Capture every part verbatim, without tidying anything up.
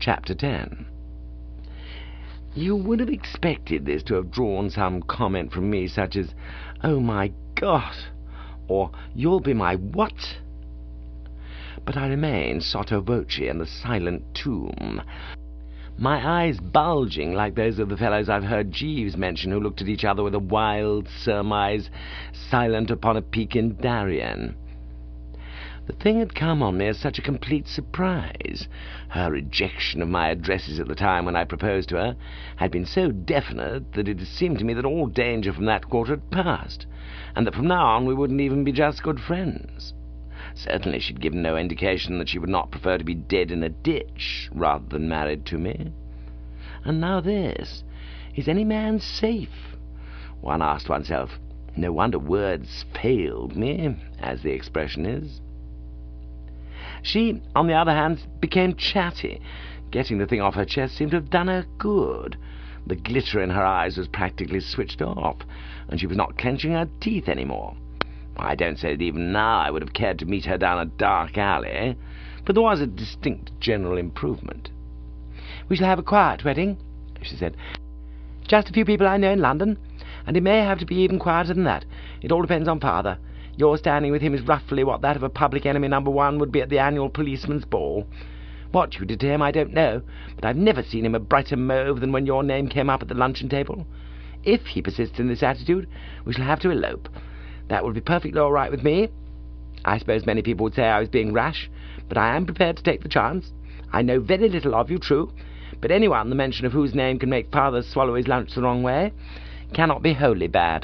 Chapter ten. You would have expected this to have drawn some comment from me, such as, "Oh my God," or "You'll be my what?" But I remain sotto voce in the silent tomb, my eyes bulging like those of the fellows I've heard Jeeves mention, who looked at each other with a wild surmise, silent upon a peak in Darien. The thing had come on me as such a complete surprise. Her rejection of my addresses at the time when I proposed to her had been so definite that it seemed to me that all danger from that quarter had passed, and that from now on we wouldn't even be just good friends. Certainly she'd given no indication that she would not prefer to be dead in a ditch rather than married to me. And now this. Is any man safe? One asked oneself. No wonder words failed me, as the expression is. She, on the other hand, became chatty. Getting the thing off her chest seemed to have done her good. The glitter in her eyes was practically switched off, and she was not clenching her teeth any more. I don't say that even now I would have cared to meet her down a dark alley, but there was a distinct general improvement. "We shall have a quiet wedding," she said. "Just a few people I know in London, and it may have to be even quieter than that. It all depends on father. Your standing with him is roughly what that of a public enemy number one would be at the annual policeman's ball. What you did to him I don't know, but I've never seen him a brighter mauve than when your name came up at the luncheon table. If he persists in this attitude, we shall have to elope. That would be perfectly all right with me. I suppose many people would say I was being rash, but I am prepared to take the chance. I know very little of you, true, but anyone the mention of whose name can make father swallow his lunch the wrong way cannot be wholly bad."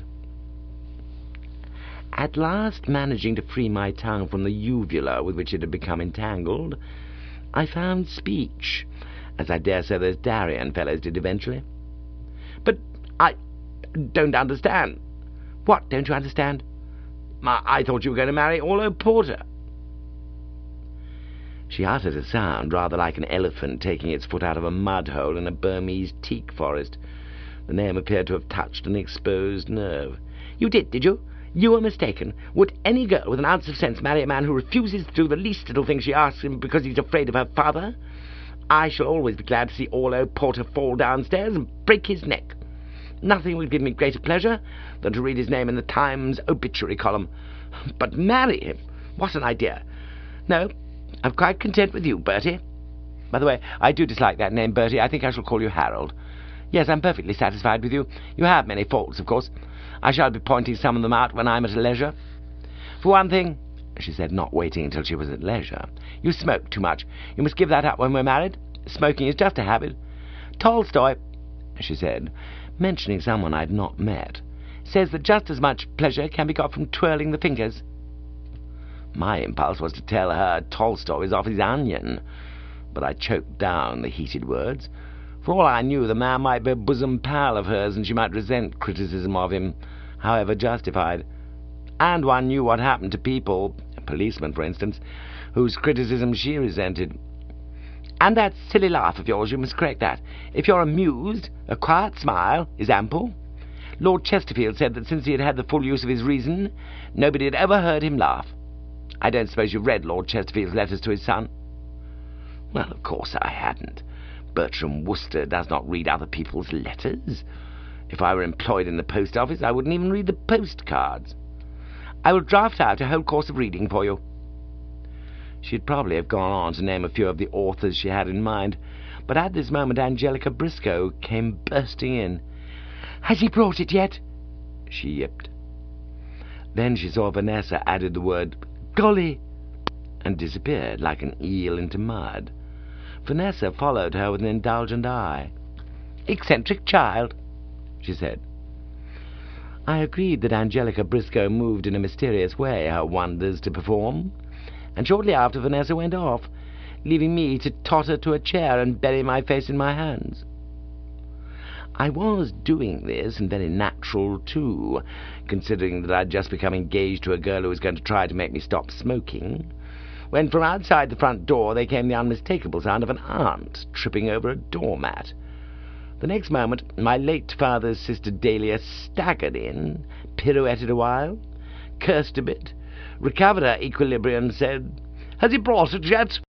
At last, managing to free my tongue from the uvula with which it had become entangled, I found speech, as I dare say those Darien fellows did eventually. "But I don't understand." "What don't you understand?" I, I thought you were going to marry Orlo Porter." She uttered a sound rather like an elephant taking its foot out of a mud-hole in a Burmese teak forest. The name appeared to have touched an exposed nerve. "You did, did you? You were mistaken. Would any girl with an ounce of sense marry a man who refuses to do the least little thing she asks him because he's afraid of her father? I shall always be glad to see Orlo Porter fall downstairs and break his neck. Nothing would give me greater pleasure than to read his name in the Times obituary column. But marry him? What an idea! No, I'm quite content with you, Bertie. By the way, I do dislike that name, Bertie. I think I shall call you Harold. Yes, I'm perfectly satisfied with you. You have many faults, of course. I shall be pointing some of them out when I'm at leisure. For one thing," she said, not waiting until she was at leisure, "you smoke too much. You must give that up when we're married. Smoking is just a habit. Tolstoy," she said, mentioning someone I had not met, "says that just as much pleasure can be got from twirling the fingers." My impulse was to tell her Tolstoy was off his onion, but I choked down the heated words. For all I knew, the man might be a bosom pal of hers, and she might resent criticism of him, however justified. And one knew what happened to people, a policeman, for instance, whose criticism she resented. "And that silly laugh of yours, you must correct that. If you're amused, a quiet smile is ample. Lord Chesterfield said that since he had had the full use of his reason, nobody had ever heard him laugh. I don't suppose you've read Lord Chesterfield's letters to his son?" Well, of course I hadn't. Bertram Wooster does not read other people's letters. If I were employed in the post office, I wouldn't even read the postcards. "I will draft out a whole course of reading for you." She'd probably have gone on to name a few of the authors she had in mind, but at this moment Angelica Briscoe came bursting in. "Has he brought it yet?" she yipped. Then she saw Vanessa added the word "golly," and disappeared like an eel into mud. Vanessa followed her with an indulgent eye. "Eccentric child," she said. I agreed that Angelica Briscoe moved in a mysterious way her wonders to perform, and shortly after Vanessa went off, leaving me to totter to a chair and bury my face in my hands. I was doing this, and very natural too, considering that I'd just become engaged to a girl who was going to try to make me stop smoking, when from outside the front door there came the unmistakable sound of an aunt tripping over a doormat. The next moment my late father's sister Dahlia staggered in, pirouetted a while, cursed a bit, recovered her equilibrium, and said, "Has he brought it yet?"